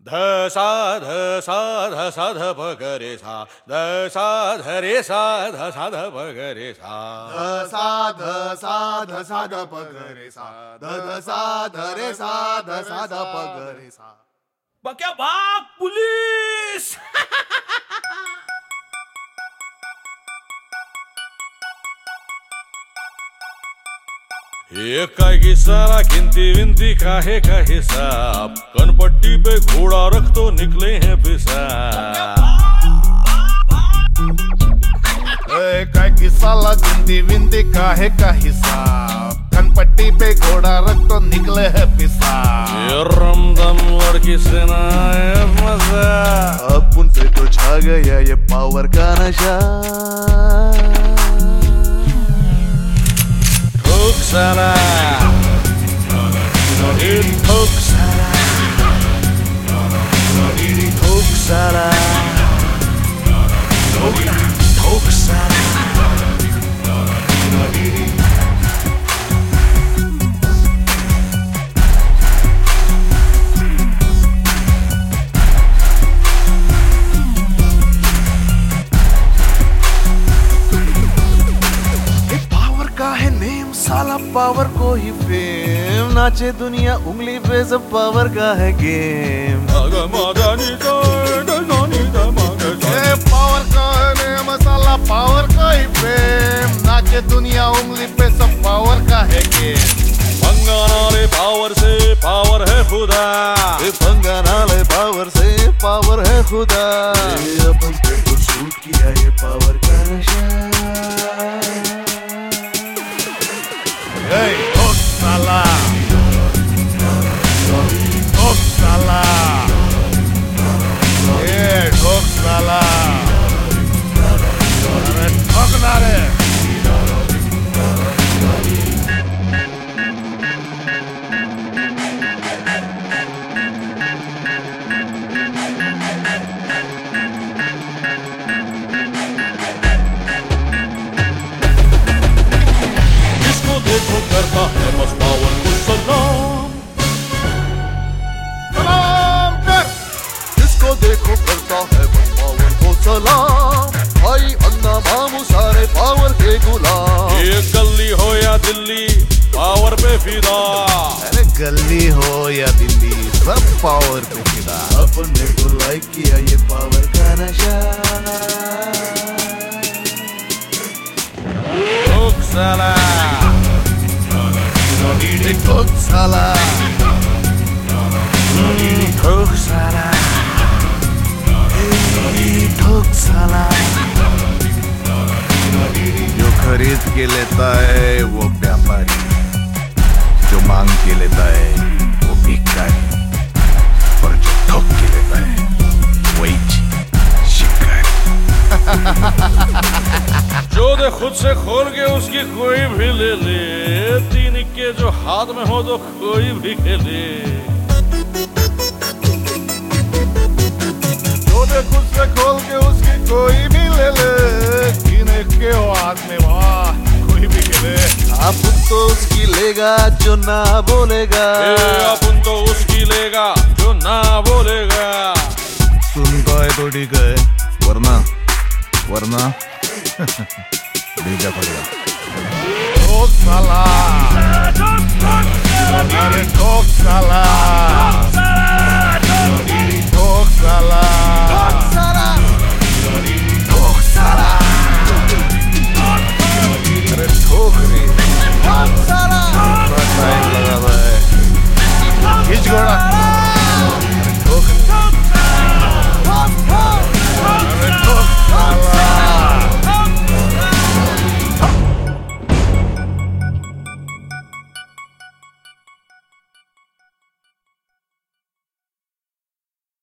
ध सा ध सा ध सा ध प ग रे सा ध सा ध रे सा ध सा ध प ग रे सा ध सा ध सा ध सा ध प ग रे सा ध ध सा ध रे सा ध सा ध प ग रे सा। बक्या भाग पुलिस एक की सारा गिनती विनती काहे का हिसाब कनपट्टी पे घोड़ा रख तो निकले हैं पेशाब। काय की साला गिनती विनती काहे का हिसाब कनपट्टी पे घोड़ा रख तो निकले है पेशाब। ये रमदम लड़की से ना है मजा अब उन पे तो छा गया ये पावर का नशा। ठोक साला ठोक साला ठोक साला ठोक साला। साला पावर को ही फेम नाचे दुनिया उंगली पे सब पावर का है गेम। पावर का है नेम साला पावर का ही फेम नाचे दुनिया उंगली पे सब पावर का है गेम। पंगानाले पावर से पावर है खुदा पंगानाले पावर से पावर है खुदा। अपन पे तो सूट किया ये पावर का नशा। Hey, ठोक साला ठोक साला ये ठोक साला अरे ठोकना रे। देखो करता है बस पावर को सलाम सलाम कर जिसको देखो करता है बस पावर को सलाम। भाई अन्ना मामू सारे पावर के गुलाम। ये गली हो या दिल्ली पावर पे फिदा। अरे गली हो या दिल्ली सब पावर पे फिदा। अपन ने तो लाइक किया ये पावर का नशा। ठोक साला ठोक साला ठोक साला ठोक साला। जो खरीद के लेता है वो व्यापारी जो मांग के लेता है वो भिखारी और जो ठोक के लेता है वही शिकारी। जो दे खुद से खोल के उसकी कोई भी ले ले। तीन के जो हाथ में हो तो कोई भी खेले। जो दे खुद से खोल के उसकी कोई भी ले ले। तीन के हाथ में वाह कोई भी खेले। अपन तो उसकी लेगा जो ना बोलेगा। अपन तो उसकी लेगा जो ना बोलेगा। सुनता है तो ठीक है वरना वरना भेजा पड़ेगा। ठोक साला अरे ठोक साला।